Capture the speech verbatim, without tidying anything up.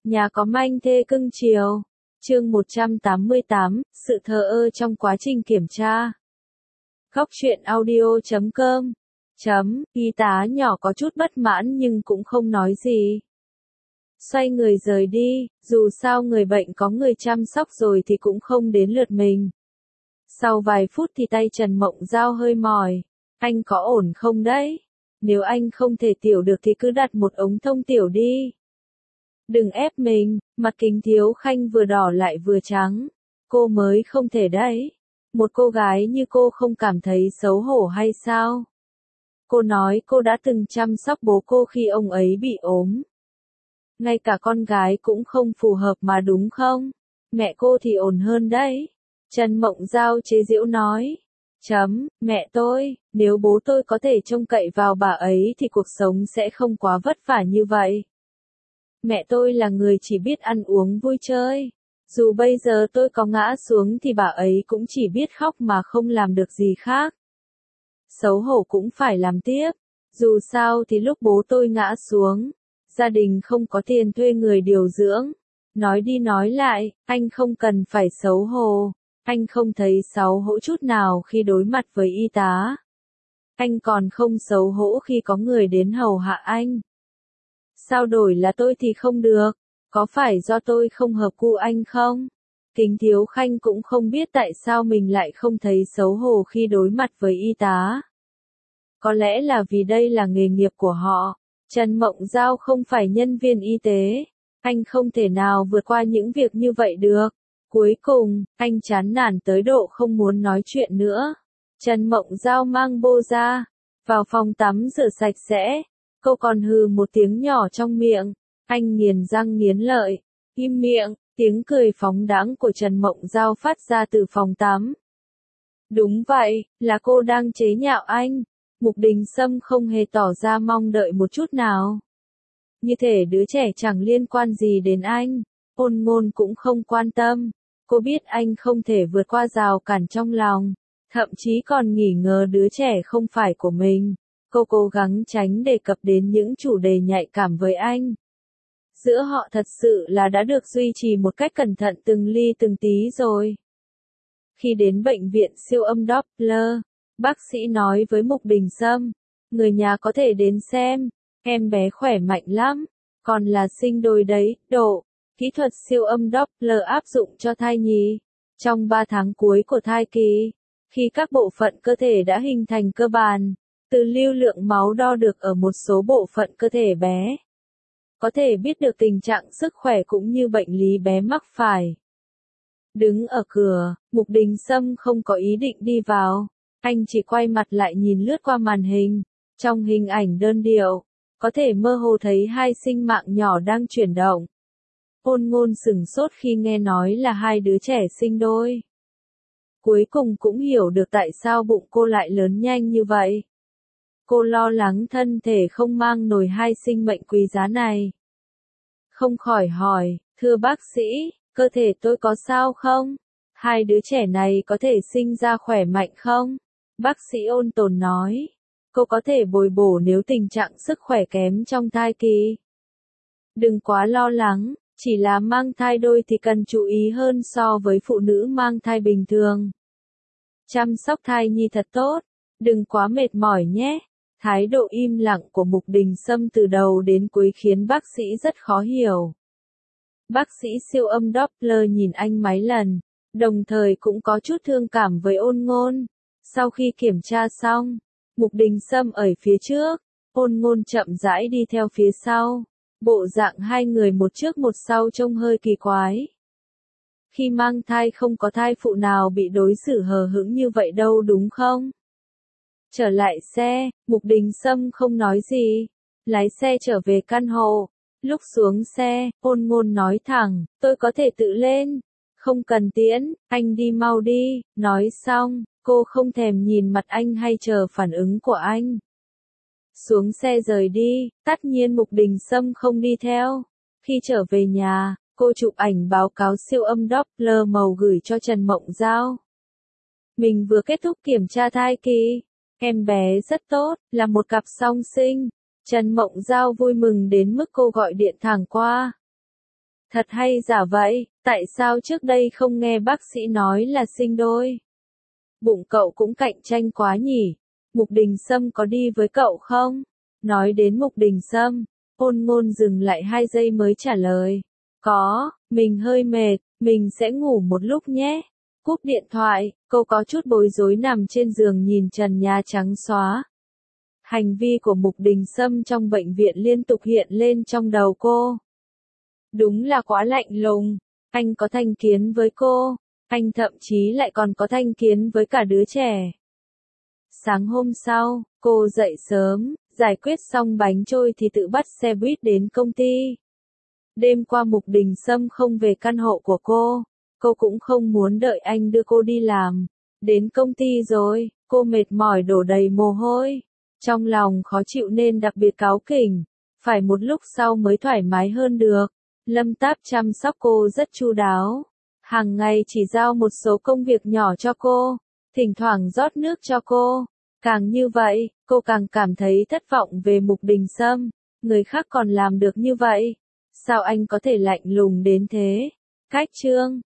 Nhà có manh thê cưng chiều. Chương một trăm tám mươi tám, sự thờ ơ trong quá trình kiểm tra. Góc truyện audio chấm com. Chấm, y tá nhỏ có chút bất mãn nhưng cũng không nói gì. Xoay người rời đi, dù sao người bệnh có người chăm sóc rồi thì cũng không đến lượt mình. Sau vài phút thì tay Trần Mộng Giao hơi mỏi. Anh có ổn không đấy? Nếu anh không thể tiểu được thì cứ đặt một ống thông tiểu đi. Đừng ép mình, mặt Kính Thiếu Khanh vừa đỏ lại vừa trắng. Cô mới không thể đấy. Một cô gái như cô không cảm thấy xấu hổ hay sao? Cô nói cô đã từng chăm sóc bố cô khi ông ấy bị ốm. Ngay cả con gái cũng không phù hợp mà đúng không? Mẹ cô thì ổn hơn đấy. Trần Mộng Giao chế giễu nói. Chấm, mẹ tôi, nếu bố tôi có thể trông cậy vào bà ấy thì cuộc sống sẽ không quá vất vả như vậy. Mẹ tôi là người chỉ biết ăn uống vui chơi. Dù bây giờ tôi có ngã xuống thì bà ấy cũng chỉ biết khóc mà không làm được gì khác. Xấu hổ cũng phải làm tiếp. Dù sao thì lúc bố tôi ngã xuống, gia đình không có tiền thuê người điều dưỡng. Nói đi nói lại, anh không cần phải xấu hổ. Anh không thấy xấu hổ chút nào khi đối mặt với y tá. Anh còn không xấu hổ khi có người đến hầu hạ anh. Sao đổi là tôi thì không được? Có phải do tôi không hợp gu anh không? Kính Thiếu Khanh cũng không biết tại sao mình lại không thấy xấu hổ khi đối mặt với y tá. Có lẽ là vì đây là nghề nghiệp của họ. Trần Mộng Giao không phải nhân viên y tế. Anh không thể nào vượt qua những việc như vậy được. Cuối cùng, anh chán nản tới độ không muốn nói chuyện nữa. Trần Mộng Giao mang bô ra, vào phòng tắm rửa sạch sẽ. Cô còn hừ một tiếng nhỏ trong miệng. Anh nghiến răng nghiến lợi. Im miệng, tiếng cười phóng đãng của Trần Mộng Giao phát ra từ phòng tắm. Đúng vậy, là cô đang chế nhạo anh. Mục Đình Sâm không hề tỏ ra mong đợi một chút nào. Như thể đứa trẻ chẳng liên quan gì đến anh. Ôn Ngôn cũng không quan tâm. Cô biết anh không thể vượt qua rào cản trong lòng. Thậm chí còn nghi ngờ đứa trẻ không phải của mình. Cô cố gắng tránh đề cập đến những chủ đề nhạy cảm với anh. Giữa họ thật sự là đã được duy trì một cách cẩn thận từng ly từng tí rồi. Khi đến bệnh viện siêu âm Doppler, bác sĩ nói với Mục Đình Sâm, người nhà có thể đến xem, em bé khỏe mạnh lắm, còn là sinh đôi đấy, độ. Kỹ thuật siêu âm Doppler áp dụng cho thai nhi. Trong ba tháng cuối của thai kỳ, khi các bộ phận cơ thể đã hình thành cơ bản, từ lưu lượng máu đo được ở một số bộ phận cơ thể bé, có thể biết được tình trạng sức khỏe cũng như bệnh lý bé mắc phải. Đứng ở cửa, Mục Đình Sâm không có ý định đi vào. Anh chỉ quay mặt lại nhìn lướt qua màn hình. Trong hình ảnh đơn điệu, có thể mơ hồ thấy hai sinh mạng nhỏ đang chuyển động. Ôn Ngôn sửng sốt khi nghe nói là hai đứa trẻ sinh đôi. Cuối cùng cũng hiểu được tại sao bụng cô lại lớn nhanh như vậy. Cô lo lắng thân thể không mang nổi hai sinh mệnh quý giá này. Không khỏi hỏi, thưa bác sĩ, cơ thể tôi có sao không? Hai đứa trẻ này có thể sinh ra khỏe mạnh không? Bác sĩ ôn tồn nói, cô có thể bồi bổ nếu tình trạng sức khỏe kém trong thai kỳ. Đừng quá lo lắng, chỉ là mang thai đôi thì cần chú ý hơn so với phụ nữ mang thai bình thường. Chăm sóc thai nhi thật tốt, đừng quá mệt mỏi nhé. Thái độ im lặng của Mục Đình Sâm từ đầu đến cuối khiến bác sĩ rất khó hiểu. Bác sĩ siêu âm Doppler nhìn anh mấy lần, đồng thời cũng có chút thương cảm với Ôn Ngôn. Sau khi kiểm tra xong, Mục Đình Sâm ở phía trước, Ôn Ngôn chậm rãi đi theo phía sau. Bộ dạng hai người một trước một sau trông hơi kỳ quái. Khi mang thai không có thai phụ nào bị đối xử hờ hững như vậy đâu đúng không? Trở lại xe, Mục Đình Sâm không nói gì. Lái xe trở về căn hộ. Lúc xuống xe, Ôn Ngôn nói thẳng, tôi có thể tự lên. Không cần tiễn, anh đi mau đi. Nói xong, cô không thèm nhìn mặt anh hay chờ phản ứng của anh. Xuống xe rời đi, tất nhiên Mục Đình Sâm không đi theo. Khi trở về nhà, cô chụp ảnh báo cáo siêu âm Doppler màu gửi cho Trần Mộng Giao. Mình vừa kết thúc kiểm tra thai kỳ. Em bé rất tốt, là một cặp song sinh. Trần Mộng Giao vui mừng đến mức cô gọi điện thẳng qua. Thật hay giả vậy, tại sao trước đây không nghe bác sĩ nói là sinh đôi? Bụng cậu cũng cạnh tranh quá nhỉ? Mục Đình Sâm có đi với cậu không? Nói đến Mục Đình Sâm, Ôn Ngôn dừng lại hai giây mới trả lời. Có, mình hơi mệt, mình sẽ ngủ một lúc nhé. Cúp điện thoại, cô có chút bối rối nằm trên giường nhìn trần nhà trắng xóa. Hành vi của Mục Đình Sâm trong bệnh viện liên tục hiện lên trong đầu cô. Đúng là quá lạnh lùng, anh có thành kiến với cô, anh thậm chí lại còn có thành kiến với cả đứa trẻ. Sáng hôm sau, cô dậy sớm, giải quyết xong bánh trôi thì tự bắt xe buýt đến công ty. Đêm qua Mục Đình Sâm không về căn hộ của cô, cô cũng không muốn đợi anh đưa cô đi làm. Đến công ty rồi, cô mệt mỏi đổ đầy mồ hôi, trong lòng khó chịu nên đặc biệt cáu kỉnh, phải một lúc sau mới thoải mái hơn được. Lâm Táp chăm sóc cô rất chu đáo, hàng ngày chỉ giao một số công việc nhỏ cho cô, thỉnh thoảng rót nước cho cô. Càng như vậy, cô càng cảm thấy thất vọng về Mục Đình Sâm, người khác còn làm được như vậy, sao anh có thể lạnh lùng đến thế? Cách chương